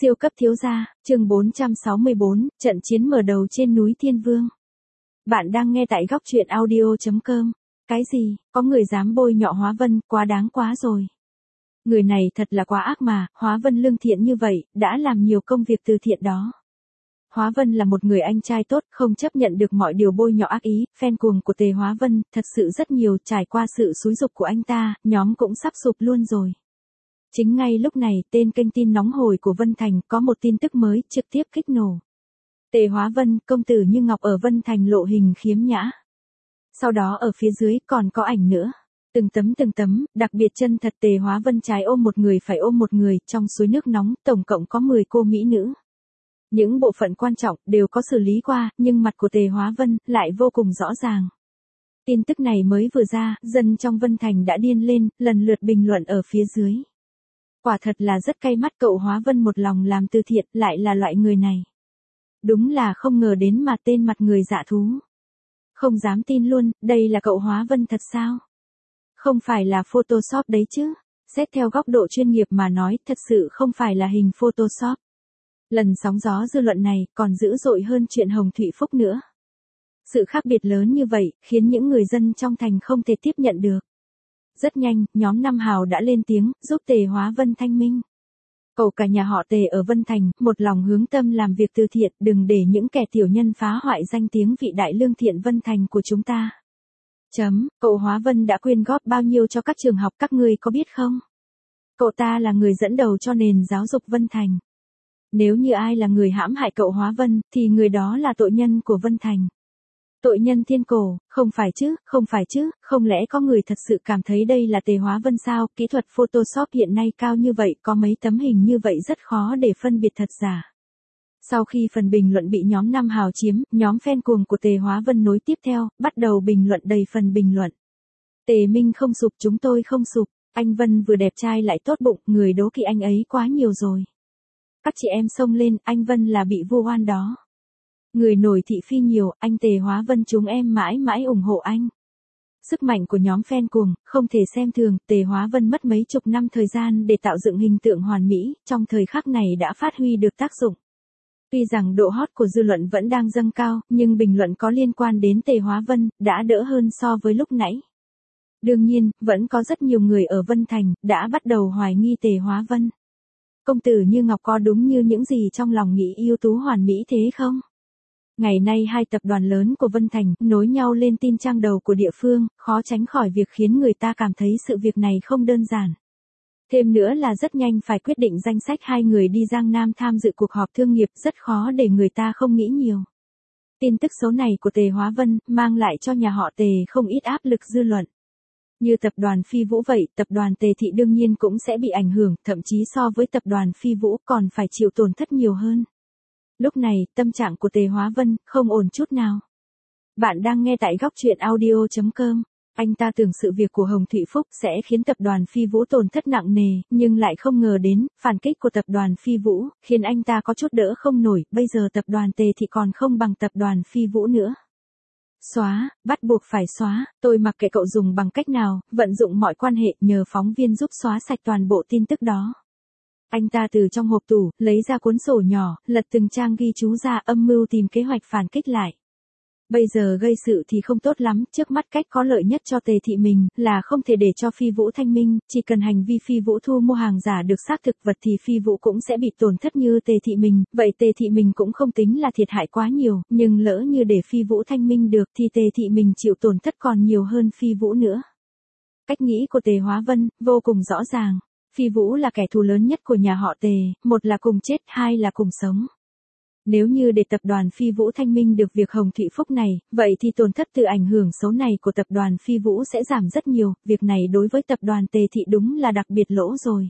Siêu cấp thiếu gia, chương 464, trận chiến mở đầu trên núi Thiên Vương. Bạn đang nghe tại góc truyện audio.com. Cái gì, có người dám bôi nhọ Hóa Vân, quá đáng quá rồi. Người này thật là quá ác mà, Hóa Vân lương thiện như vậy, đã làm nhiều công việc từ thiện đó. Hóa Vân là một người anh trai tốt, không chấp nhận được mọi điều bôi nhọ ác ý, fan cuồng của Tề Hóa Vân, thật sự rất nhiều, trải qua sự xúi giục của anh ta, nhóm cũng sắp sụp luôn rồi. Chính ngay lúc này, tên kênh tin nóng hổi của Vân Thành có một tin tức mới trực tiếp kích nổ. Tề Hóa Vân, công tử như ngọc ở Vân Thành lộ hình khiếm nhã. Sau đó ở phía dưới còn có ảnh nữa. Từng tấm, đặc biệt chân thật Tề Hóa Vân trái ôm một người phải ôm một người trong suối nước nóng, tổng cộng có 10 cô mỹ nữ. Những bộ phận quan trọng đều có xử lý qua, nhưng mặt của Tề Hóa Vân lại vô cùng rõ ràng. Tin tức này mới vừa ra, dân trong Vân Thành đã điên lên, lần lượt bình luận ở phía dưới. Quả thật là rất cay mắt, cậu Hóa Vân một lòng làm từ thiện, lại là loại người này. Đúng là không ngờ đến mà tên mặt người dạ thú. Không dám tin luôn, đây là cậu Hóa Vân thật sao? Không phải là Photoshop đấy chứ? Xét theo góc độ chuyên nghiệp mà nói, thật sự không phải là hình Photoshop. Lần sóng gió dư luận này còn dữ dội hơn chuyện Hồng Thụy Phúc nữa. Sự khác biệt lớn như vậy, khiến những người dân trong thành không thể tiếp nhận được. Rất nhanh, nhóm Nam Hào đã lên tiếng, giúp Tề Hóa Vân thanh minh. Cầu cả nhà họ Tề ở Vân Thành, một lòng hướng tâm làm việc từ thiện, đừng để những kẻ tiểu nhân phá hoại danh tiếng vị đại lương thiện Vân Thành của chúng ta. Cậu Hóa Vân đã quyên góp bao nhiêu cho các trường học các ngươi có biết không? Cậu ta là người dẫn đầu cho nền giáo dục Vân Thành. Nếu như ai là người hãm hại cậu Hóa Vân, thì người đó là tội nhân của Vân Thành. Tội nhân thiên cổ, không phải chứ, không lẽ có người thật sự cảm thấy đây là Tề Hóa Vân sao? Kỹ thuật Photoshop hiện nay cao như vậy, có mấy tấm hình như vậy rất khó để phân biệt thật giả. Sau khi phần bình luận bị nhóm Nam Hào chiếm, nhóm fan cuồng của Tề Hóa Vân nối tiếp theo, bắt đầu bình luận đầy phần bình luận. Tề Minh không sụp, chúng tôi không sụp, anh Vân vừa đẹp trai lại tốt bụng, người đố kỵ anh ấy quá nhiều rồi. Các chị em xông lên, anh Vân là bị vu oan đó. Người nổi thị phi nhiều, anh Tề Hóa Vân chúng em mãi mãi ủng hộ anh. Sức mạnh của nhóm fan cuồng, không thể xem thường, Tề Hóa Vân mất mấy chục năm thời gian để tạo dựng hình tượng hoàn mỹ, trong thời khắc này đã phát huy được tác dụng. Tuy rằng độ hot của dư luận vẫn đang dâng cao, nhưng bình luận có liên quan đến Tề Hóa Vân, đã đỡ hơn so với lúc nãy. Đương nhiên, vẫn có rất nhiều người ở Vân Thành, đã bắt đầu hoài nghi Tề Hóa Vân. Công tử như ngọc có đúng như những gì trong lòng nghĩ ưu tú hoàn mỹ thế không? Ngày nay hai tập đoàn lớn của Vân Thành nối nhau lên tin trang đầu của địa phương, khó tránh khỏi việc khiến người ta cảm thấy sự việc này không đơn giản. Thêm nữa là rất nhanh phải quyết định danh sách hai người đi Giang Nam tham dự cuộc họp thương nghiệp, rất khó để người ta không nghĩ nhiều. Tin tức xấu này của Tề Hóa Vân mang lại cho nhà họ Tề không ít áp lực dư luận. Như tập đoàn Phi Vũ vậy, tập đoàn Tề Thị đương nhiên cũng sẽ bị ảnh hưởng, thậm chí so với tập đoàn Phi Vũ còn phải chịu tổn thất nhiều hơn. Lúc này, tâm trạng của Tề Hóa Vân không ổn chút nào. Bạn đang nghe tại góc truyện audio.com. Anh ta tưởng sự việc của Hồng Thụy Phúc sẽ khiến tập đoàn Phi Vũ tổn thất nặng nề, nhưng lại không ngờ đến, phản kích của tập đoàn Phi Vũ, khiến anh ta có chút đỡ không nổi, bây giờ tập đoàn Tề Thị còn không bằng tập đoàn Phi Vũ nữa. Xóa, bắt buộc phải xóa, tôi mặc kệ cậu dùng bằng cách nào, vận dụng mọi quan hệ nhờ phóng viên giúp xóa sạch toàn bộ tin tức đó. Anh ta từ trong hộp tủ, lấy ra cuốn sổ nhỏ, lật từng trang ghi chú ra, âm mưu tìm kế hoạch phản kích lại. Bây giờ gây sự thì không tốt lắm, trước mắt cách có lợi nhất cho Tề Thị mình, là không thể để cho Phi Vũ thanh minh, chỉ cần hành vi Phi Vũ thu mua hàng giả được xác thực vật thì Phi Vũ cũng sẽ bị tổn thất như Tề Thị mình, vậy Tề Thị mình cũng không tính là thiệt hại quá nhiều, nhưng lỡ như để Phi Vũ thanh minh được thì Tề Thị mình chịu tổn thất còn nhiều hơn Phi Vũ nữa. Cách nghĩ của Tề Hóa Vân, vô cùng rõ ràng. Phi Vũ là kẻ thù lớn nhất của nhà họ Tề, một là cùng chết, hai là cùng sống. Nếu như để tập đoàn Phi Vũ thanh minh được việc Hồng Thụy Phúc này, vậy thì tổn thất từ ảnh hưởng xấu này của tập đoàn Phi Vũ sẽ giảm rất nhiều, việc này đối với tập đoàn Tề Thị đúng là đặc biệt lỗ rồi.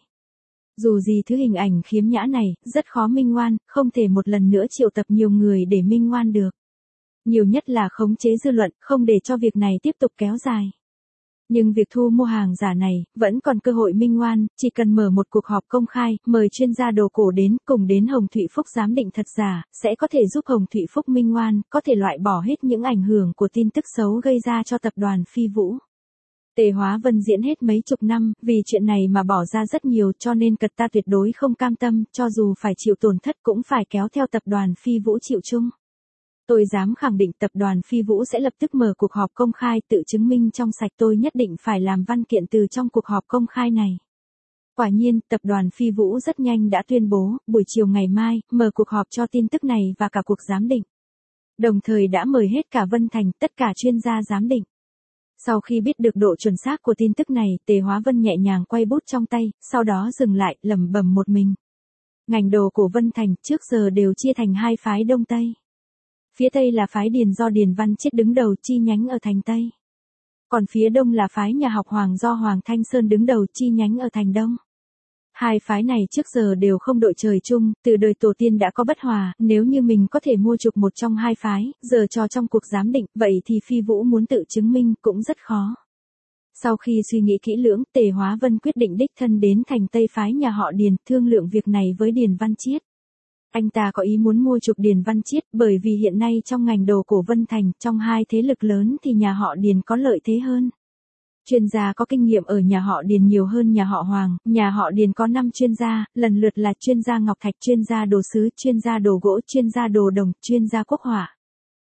Dù gì thứ hình ảnh khiếm nhã này, rất khó minh oan, không thể một lần nữa triệu tập nhiều người để minh oan được. Nhiều nhất là khống chế dư luận, không để cho việc này tiếp tục kéo dài. Nhưng việc thu mua hàng giả này, vẫn còn cơ hội minh oan, chỉ cần mở một cuộc họp công khai, mời chuyên gia đồ cổ đến, cùng đến Hồng Thụy Phúc giám định thật giả, sẽ có thể giúp Hồng Thụy Phúc minh oan, có thể loại bỏ hết những ảnh hưởng của tin tức xấu gây ra cho tập đoàn Phi Vũ. Tề Hóa Vân diễn hết mấy chục năm, vì chuyện này mà bỏ ra rất nhiều cho nên cật ta tuyệt đối không cam tâm, cho dù phải chịu tổn thất cũng phải kéo theo tập đoàn Phi Vũ chịu chung. Tôi dám khẳng định tập đoàn Phi Vũ sẽ lập tức mở cuộc họp công khai tự chứng minh trong sạch, tôi nhất định phải làm văn kiện từ trong cuộc họp công khai này. Quả nhiên, tập đoàn Phi Vũ rất nhanh đã tuyên bố, buổi chiều ngày mai, mở cuộc họp cho tin tức này và cả cuộc giám định. Đồng thời đã mời hết cả Vân Thành, tất cả chuyên gia giám định. Sau khi biết được độ chuẩn xác của tin tức này, Tề Hóa Vân nhẹ nhàng quay bút trong tay, sau đó dừng lại, lẩm bẩm một mình. Ngành đồ của Vân Thành trước giờ đều chia thành hai phái Đông Tây. Phía Tây là phái Điền do Điền Văn Chiết đứng đầu chi nhánh ở thành Tây. Còn phía Đông là phái nhà học Hoàng do Hoàng Thanh Sơn đứng đầu chi nhánh ở thành Đông. Hai phái này trước giờ đều không đội trời chung, từ đời tổ tiên đã có bất hòa, nếu như mình có thể mua chuộc một trong hai phái, giờ cho trong cuộc giám định, vậy thì Phi Vũ muốn tự chứng minh cũng rất khó. Sau khi suy nghĩ kỹ lưỡng, Tề Hóa Vân quyết định đích thân đến thành Tây phái nhà họ Điền, thương lượng việc này với Điền Văn Chiết. Anh ta có ý muốn mua chuộc Điền Văn Chiết, bởi vì hiện nay trong ngành đồ cổ Vân Thành, trong hai thế lực lớn thì nhà họ Điền có lợi thế hơn. Chuyên gia có kinh nghiệm ở nhà họ Điền nhiều hơn nhà họ Hoàng, nhà họ Điền có 5 chuyên gia, lần lượt là chuyên gia ngọc thạch, chuyên gia đồ sứ, chuyên gia đồ gỗ, chuyên gia đồ đồng, chuyên gia quốc họa.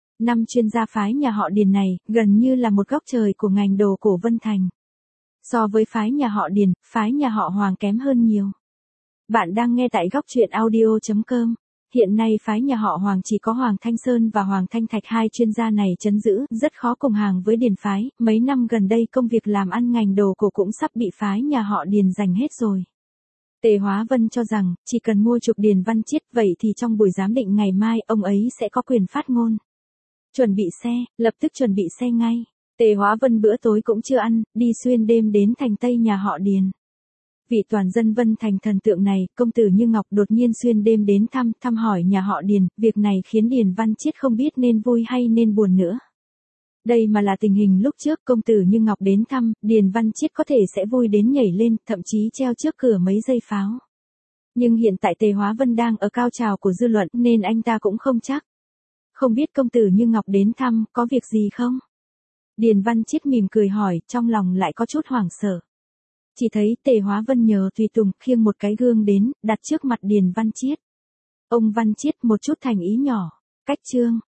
5 chuyên gia phái nhà họ Điền này, gần như là một góc trời của ngành đồ cổ Vân Thành. So với phái nhà họ Điền, phái nhà họ Hoàng kém hơn nhiều. Bạn đang nghe tại góc truyện audio.com. Hiện nay phái nhà họ Hoàng chỉ có Hoàng Thanh Sơn và Hoàng Thanh Thạch, hai chuyên gia này trấn giữ, rất khó cùng hàng với Điền phái, mấy năm gần đây công việc làm ăn ngành đồ cổ cũng sắp bị phái nhà họ Điền giành hết rồi. Tề Hóa Vân cho rằng, chỉ cần mua chuộc Điền Văn Chiết vậy thì trong buổi giám định ngày mai, ông ấy sẽ có quyền phát ngôn. Chuẩn bị xe, lập tức chuẩn bị xe ngay. Tề Hóa Vân bữa tối cũng chưa ăn, đi xuyên đêm đến thành Tây nhà họ Điền. Vị toàn dân Vân Thành thần tượng này, công tử Như Ngọc đột nhiên xuyên đêm đến thăm hỏi nhà họ Điền, việc này khiến Điền Văn Chiết không biết nên vui hay nên buồn nữa. Đây mà là tình hình lúc trước công tử Như Ngọc đến thăm, Điền Văn Chiết có thể sẽ vui đến nhảy lên, thậm chí treo trước cửa mấy dây pháo. Nhưng hiện tại Tề Hóa Vân đang ở cao trào của dư luận nên anh ta cũng không chắc. Không biết công tử Như Ngọc đến thăm, có việc gì không? Điền Văn Chiết mỉm cười hỏi, trong lòng lại có chút hoảng sợ. Chỉ thấy Tề Hóa Vân nhờ tùy tùng khiêng một cái gương đến, đặt trước mặt Điền Văn Chiết. Ông Văn Chiết một chút thành ý nhỏ, cách trương,